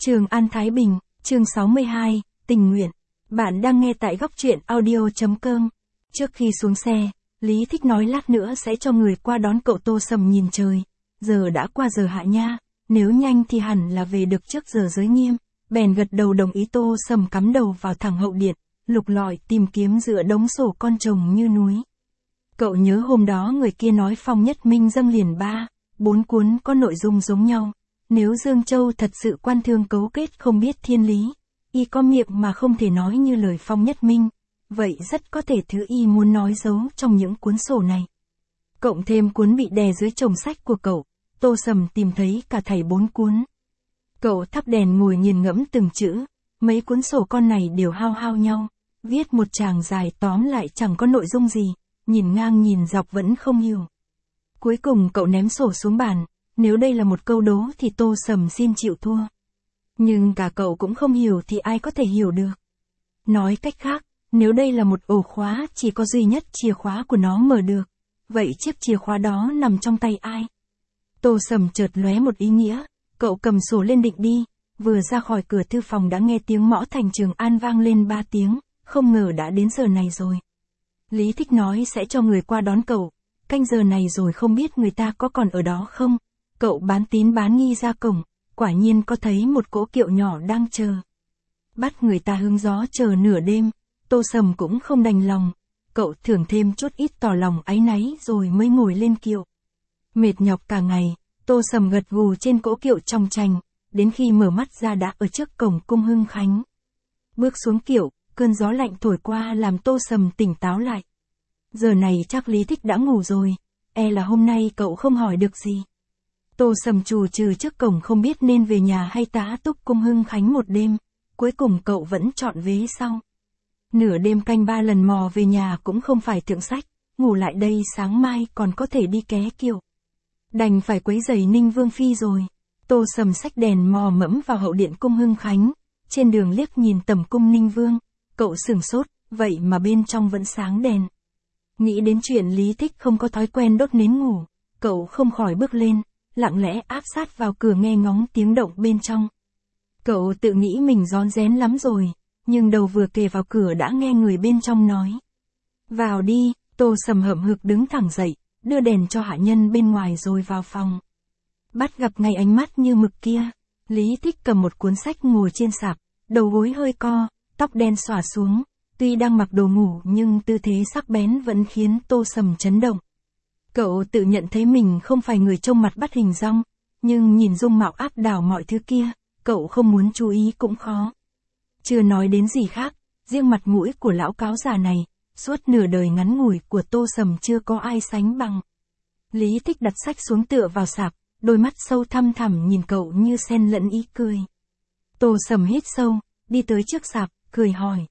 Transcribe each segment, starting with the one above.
Trường An Thái Bình, chương 62, tình nguyện. Bạn đang nghe tại góc truyện audio.com. Trước khi xuống xe, Lý Thích nói lát nữa sẽ cho người qua đón cậu. Tô Sầm nhìn trời. Giờ đã qua giờ hạ nha, nếu nhanh thì hẳn là về được trước giờ giới nghiêm. Bèn gật đầu đồng ý. Tô Sầm cắm đầu vào thẳng hậu điện, lục lọi tìm kiếm giữa đống sổ con chồng như núi. Cậu nhớ hôm đó người kia nói Phong Nhất Minh dâng liền 3-4 cuốn có nội dung giống nhau. Nếu Dương Châu thật sự quan thương cấu kết không biết thiên lý, y có miệng mà không thể nói như lời Phong Nhất Minh, vậy rất có thể thứ y muốn nói giấu trong những cuốn sổ này. Cộng thêm cuốn bị đè dưới chồng sách của cậu, Tô Sầm tìm thấy cả thảy 4 cuốn. Cậu thắp đèn ngồi nghiền ngẫm từng chữ, mấy cuốn sổ con này đều hao nhau, viết một tràng dài tóm lại chẳng có nội dung gì, nhìn ngang nhìn dọc vẫn không hiểu. Cuối cùng cậu ném sổ xuống bàn. Nếu đây là một câu đố thì Tô Sầm xin chịu thua. Nhưng cả cậu cũng không hiểu thì ai có thể hiểu được. Nói cách khác, nếu đây là một ổ khóa chỉ có duy nhất chìa khóa của nó mở được, vậy chiếc chìa khóa đó nằm trong tay ai? Tô Sầm chợt lóe một ý nghĩa, cậu cầm sổ lên định đi, vừa ra khỏi cửa thư phòng đã nghe tiếng mõ thành Trường An vang lên 3 tiếng, không ngờ đã đến giờ này rồi. Lý Thích nói sẽ cho người qua đón cậu, canh giờ này rồi không biết người ta có còn ở đó không? Cậu bán tín bán nghi ra cổng, quả nhiên có thấy một cỗ kiệu nhỏ đang chờ. Bắt người ta hứng gió chờ nửa đêm, Tô Sầm cũng không đành lòng, cậu thưởng thêm chút ít tỏ lòng áy náy rồi mới ngồi lên kiệu. Mệt nhọc cả ngày, Tô Sầm gật gù trên cỗ kiệu trong tranh, đến khi mở mắt ra đã ở trước cổng cung Hưng Khánh. Bước xuống kiệu, cơn gió lạnh thổi qua làm Tô Sầm tỉnh táo lại. Giờ này chắc Lý Thích đã ngủ rồi, là hôm nay cậu không hỏi được gì. Tô Sầm trù trừ trước cổng không biết nên về nhà hay tá túc cung Hưng Khánh một đêm, cuối cùng cậu vẫn chọn vế sau. Nửa đêm canh 3 lần mò về nhà cũng không phải thượng sách, ngủ lại đây sáng mai còn có thể đi ké kiệu. Đành phải quấy giày Ninh Vương Phi rồi. Tô Sầm xách đèn mò mẫm vào hậu điện cung Hưng Khánh, trên đường liếc nhìn tầm cung Ninh Vương, cậu sửng sốt, vậy mà bên trong vẫn sáng đèn. Nghĩ đến chuyện Lý Thích không có thói quen đốt nến ngủ, cậu không khỏi bước lên, lặng lẽ áp sát vào cửa nghe ngóng tiếng động bên trong. Cậu tự nghĩ mình rón rén lắm rồi, nhưng đầu vừa kề vào cửa đã nghe người bên trong nói. Vào đi. Tô Sầm hậm hực đứng thẳng dậy, đưa đèn cho hạ nhân bên ngoài rồi vào phòng. Bắt gặp ngay ánh mắt như mực kia, Lý Thích cầm một cuốn sách ngồi trên sạp, đầu gối hơi co, tóc đen xõa xuống, tuy đang mặc đồ ngủ nhưng tư thế sắc bén vẫn khiến Tô Sầm chấn động. Cậu tự nhận thấy mình không phải người trông mặt bắt hình dong, nhưng nhìn dung mạo áp đảo mọi thứ kia, cậu không muốn chú ý cũng khó. Chưa nói đến gì khác, riêng mặt mũi của lão cáo già này, suốt nửa đời ngắn ngủi của Tô Sầm chưa có ai sánh bằng. Lý Thích đặt sách xuống tựa vào sạp, đôi mắt sâu thăm thẳm nhìn cậu như xen lẫn ý cười. Tô Sầm hít sâu, đi tới trước sạp, cười hỏi.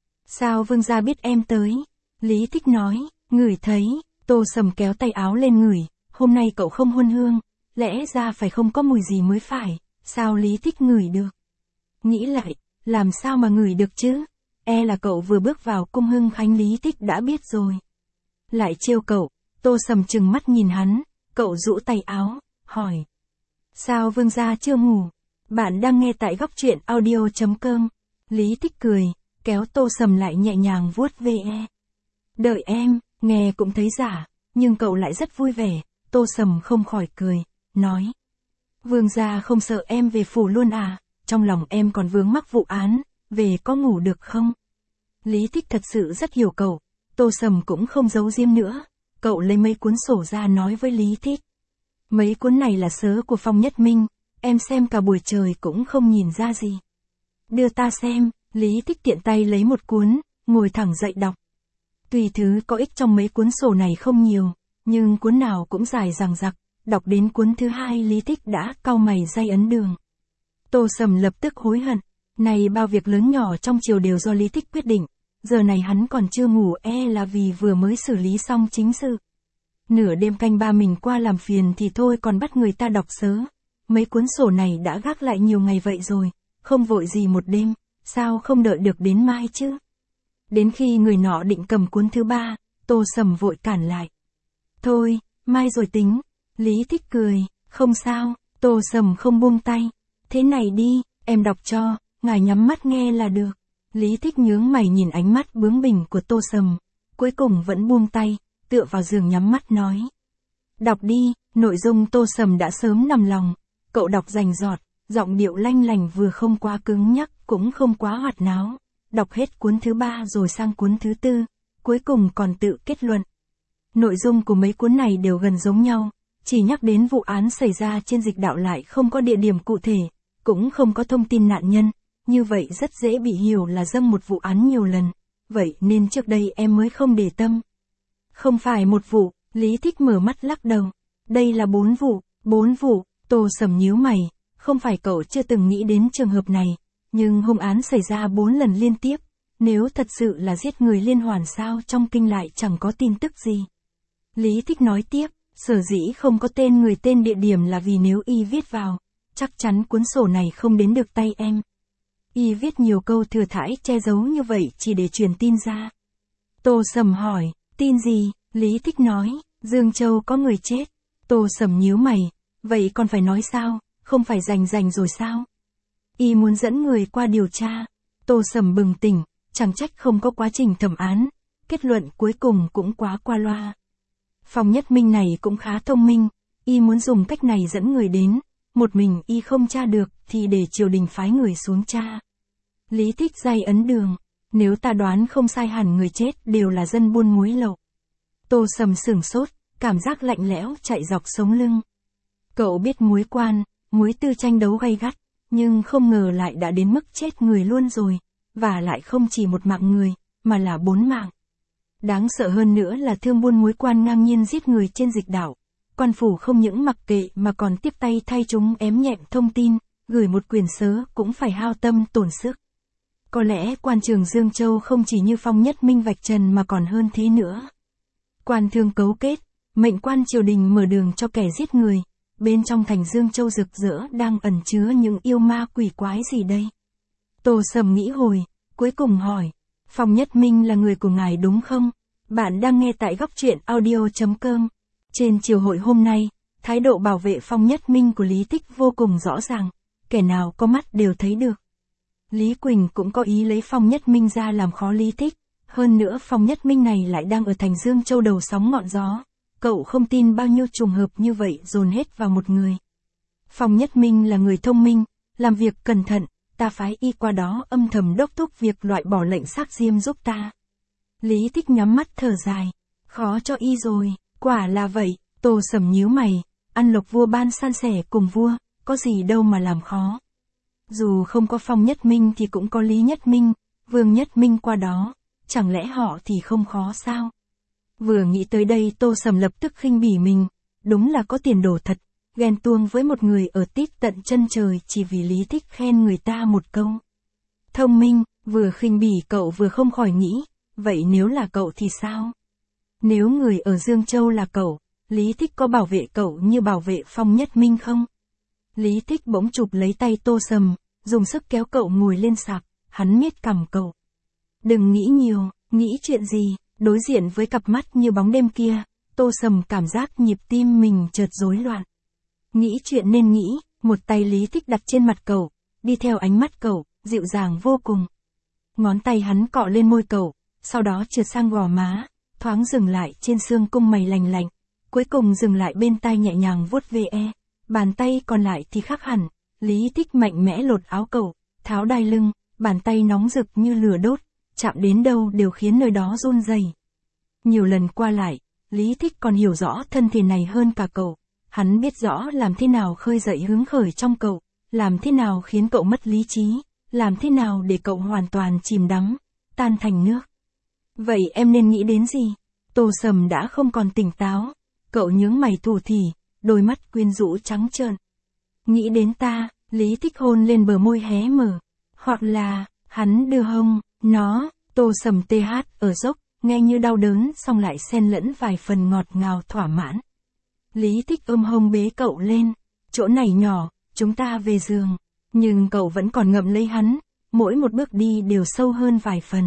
Sao vương gia biết em tới? Lý Thích nói, ngửi thấy. Tô Sầm kéo tay áo lên ngửi, hôm nay cậu không hôn hương, lẽ ra phải không có mùi gì mới phải, sao Lý Thích ngửi được? Nghĩ lại, làm sao mà ngửi được chứ? Là cậu vừa bước vào cung Hưng Khánh Lý Thích đã biết rồi. Lại trêu cậu, Tô Sầm trừng mắt nhìn hắn, cậu rũ tay áo, hỏi. Sao vương gia chưa ngủ? Bạn đang nghe tại góc truyện audio.com. Lý Thích cười, kéo Tô Sầm lại nhẹ nhàng vuốt ve. Đợi em. Nghe cũng thấy giả, nhưng cậu lại rất vui vẻ. Tô Sầm không khỏi cười, nói. Vương gia không sợ em về phủ luôn à, trong lòng em còn vướng mắc vụ án, về có ngủ được không? Lý Thích thật sự rất hiểu cậu, Tô Sầm cũng không giấu giếm nữa, cậu lấy mấy cuốn sổ ra nói với Lý Thích. Mấy cuốn này là sớ của Phong Nhất Minh, em xem cả buổi trời cũng không nhìn ra gì. Đưa ta xem. Lý Thích tiện tay lấy một cuốn, ngồi thẳng dậy đọc. Tuy thứ có ích trong mấy cuốn sổ này không nhiều, nhưng cuốn nào cũng dài dằng dặc, đọc đến cuốn thứ 2 Lý Thích đã cau mày day ấn đường. Tô Sầm lập tức hối hận, này bao việc lớn nhỏ trong triều đều do Lý Thích quyết định, giờ này hắn còn chưa ngủ là vì vừa mới xử lý xong chính sự. Nửa đêm canh 3 mình qua làm phiền thì thôi còn bắt người ta đọc sớ, mấy cuốn sổ này đã gác lại nhiều ngày vậy rồi, không vội gì một đêm, sao không đợi được đến mai chứ? Đến khi người nọ định cầm cuốn thứ 3, Tô Sầm vội cản lại. Thôi, mai rồi tính. Lý Thích cười, không sao. Tô Sầm không buông tay. Thế này đi, Em đọc cho, ngài nhắm mắt nghe là được. Lý Thích nhướng mày nhìn ánh mắt bướng bỉnh của Tô Sầm, cuối cùng vẫn buông tay, tựa vào giường nhắm mắt nói. Đọc đi, nội dung Tô Sầm đã sớm nằm lòng, cậu đọc rành rọt, giọng điệu lanh lành vừa không quá cứng nhắc cũng không quá hoạt náo. Đọc hết cuốn thứ 3 rồi sang cuốn thứ 4, cuối cùng còn tự kết luận. Nội dung của mấy cuốn này đều gần giống nhau, chỉ nhắc đến vụ án xảy ra trên Dịch Đạo lại không có địa điểm cụ thể, cũng không có thông tin nạn nhân, như vậy rất dễ bị hiểu là dâng một vụ án nhiều lần, vậy nên trước đây em mới không để tâm. Không phải một vụ, Lý Thích mở mắt lắc đầu, đây là 4 vụ, Tô Sầm nhíu mày, không phải cậu chưa từng nghĩ đến trường hợp này, nhưng hung án xảy ra 4 lần liên tiếp, nếu thật sự là giết người liên hoàn sao trong kinh lại chẳng có tin tức gì. Lý Thích nói tiếp, sở dĩ không có tên người tên địa điểm là vì nếu y viết vào, chắc chắn cuốn sổ này không đến được tay em. Y viết nhiều câu thừa thãi che giấu như vậy chỉ để truyền tin ra. Tô Sầm hỏi, tin gì? Lý Thích nói, Dương Châu có người chết. Tô Sầm nhíu mày, vậy còn phải nói sao, không phải rành rồi sao? Y muốn dẫn người qua điều tra. Tô Sầm bừng tỉnh, chẳng trách không có quá trình thẩm án, kết luận cuối cùng cũng quá qua loa. Phong Nhất Minh này cũng khá thông minh, y muốn dùng cách này dẫn người đến, một mình y không tra được thì để triều đình phái người xuống tra. Lý Thích day ấn đường, nếu ta đoán không sai hẳn người chết đều là dân buôn muối lậu. Tô Sầm sửng sốt, cảm giác lạnh lẽo chạy dọc sống lưng. Cậu biết muối quan, muối tư tranh đấu gay gắt, nhưng không ngờ lại đã đến mức chết người luôn rồi, và lại không chỉ một mạng người, mà là 4 mạng. Đáng sợ hơn nữa là thương buôn muối quan ngang nhiên giết người trên Dịch Đạo. Quan phủ không những mặc kệ mà còn tiếp tay thay chúng ém nhẹm thông tin, gửi một quyền sớ cũng phải hao tâm tổn sức. Có lẽ quan trường Dương Châu không chỉ như Phong Nhất Minh vạch trần mà còn hơn thế nữa. Quan thương cấu kết, mệnh quan triều đình mở đường cho kẻ giết người, bên trong thành Dương Châu rực rỡ đang ẩn chứa những yêu ma quỷ quái gì đây? Tô Sầm nghĩ hồi, cuối cùng hỏi, Phong Nhất Minh là người của ngài đúng không? Bạn đang nghe tại Góc Truyện Audio.com. Trên triều hội hôm nay, thái độ bảo vệ Phong Nhất Minh của Lý Thích vô cùng rõ ràng, kẻ nào có mắt đều thấy được. Lý Quỳnh cũng có ý lấy Phong Nhất Minh ra làm khó Lý Thích, hơn nữa Phong Nhất Minh này lại đang ở thành Dương Châu đầu sóng ngọn gió, cậu không tin bao nhiêu trùng hợp như vậy dồn hết vào một người. Phong Nhất Minh là người thông minh, làm việc cẩn thận, ta phái y qua đó âm thầm đốc thúc việc loại bỏ lệnh xác diêm giúp ta. Lý Thích nhắm mắt thở dài, khó cho y rồi, quả là vậy. Tô Sầm nhíu mày, ăn lộc vua ban san sẻ cùng vua, có gì đâu mà làm khó. Dù không có Phong Nhất Minh thì cũng có Lý Nhất Minh, Vương Nhất Minh qua đó, chẳng lẽ họ thì không khó sao? Vừa nghĩ tới đây Tô Sầm lập tức khinh bỉ mình, đúng là có tiền đồ thật, ghen tuông với một người ở tít tận chân trời chỉ vì Lý Thích khen người ta một câu. Thông minh, vừa khinh bỉ cậu vừa không khỏi nghĩ, vậy nếu là cậu thì sao? Nếu người ở Dương Châu là cậu, Lý Thích có bảo vệ cậu như bảo vệ Phong Nhất Minh không? Lý Thích bỗng chụp lấy tay Tô Sầm, dùng sức kéo cậu ngồi lên sạp, hắn miết cằm cậu. Đừng nghĩ nhiều, nghĩ chuyện gì, đối diện với cặp mắt như bóng đêm kia, Tô Sầm cảm giác nhịp tim mình chợt rối loạn. Nghĩ chuyện nên nghĩ, một tay Lý Thích đặt trên mặt cậu, đi theo ánh mắt cậu, dịu dàng vô cùng. Ngón tay hắn cọ lên môi cậu, sau đó trượt sang gò má, thoáng dừng lại trên xương cung mày lành lạnh, cuối cùng dừng lại bên tai nhẹ nhàng vuốt ve. Bàn tay còn lại thì khác hẳn, Lý Thích mạnh mẽ lột áo cậu, tháo đai lưng, bàn tay nóng rực như lửa đốt, chạm đến đâu đều khiến nơi đó run rẩy. Nhiều lần qua lại, Lý Thích còn hiểu rõ thân thể này hơn cả cậu, hắn biết rõ làm thế nào khơi dậy hứng khởi trong cậu, làm thế nào khiến cậu mất lý trí, làm thế nào để cậu hoàn toàn chìm đắm, tan thành nước. Vậy em nên nghĩ đến gì? Tô Sầm đã không còn tỉnh táo, cậu nhướng mày thủ thỉ, đôi mắt quyến rũ trắng trợn. Nghĩ đến ta, Lý Thích hôn lên bờ môi hé mở, hoặc là, hắn đưa hông, nó, Tô Sầm TH ở dốc, nghe như đau đớn xong lại xen lẫn vài phần ngọt ngào thỏa mãn. Lý Thích ôm hông bế cậu lên, chỗ này nhỏ, chúng ta về giường, nhưng cậu vẫn còn ngậm lấy hắn, mỗi một bước đi đều sâu hơn vài phần.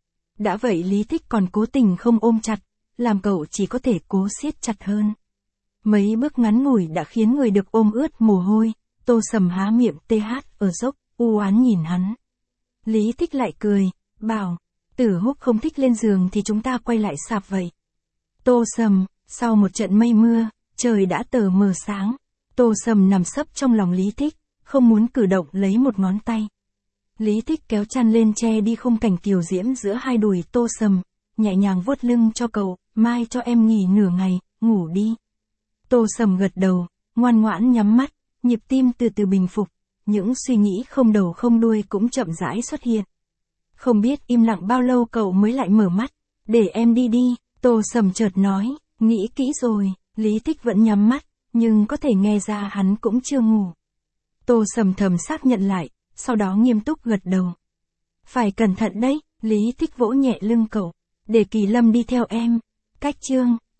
Đã vậy Lý Thích còn cố tình không ôm chặt, làm cậu chỉ có thể cố siết chặt hơn. Mấy bước ngắn ngủi đã khiến người được ôm ướt mồ hôi, Tô Sầm há miệng TH ở dốc, u oán nhìn hắn. Lý Thích lại cười, bảo, Tử Húc không thích lên giường thì chúng ta quay lại sạp vậy. Tô Sầm, sau một trận mây mưa, trời đã tờ mờ sáng. Tô Sầm nằm sấp trong lòng Lý Thích, không muốn cử động lấy một ngón tay. Lý Thích kéo chăn lên che đi khung cảnh kiều diễm giữa hai đùi Tô Sầm, nhẹ nhàng vuốt lưng cho cậu, mai cho em nghỉ nửa ngày, ngủ đi. Tô Sầm gật đầu, ngoan ngoãn nhắm mắt, nhịp tim từ từ bình phục, những suy nghĩ không đầu không đuôi cũng chậm rãi xuất hiện. Không biết im lặng bao lâu cậu mới lại mở mắt, để em đi đi, Tô Sầm chợt nói, nghĩ kỹ rồi, Lý Thích vẫn nhắm mắt, nhưng có thể nghe ra hắn cũng chưa ngủ. Tô Sầm thầm xác nhận lại, sau đó nghiêm túc gật đầu. Phải cẩn thận đấy, Lý Thích vỗ nhẹ lưng cậu, để Kỳ Lâm đi theo em. Cách chương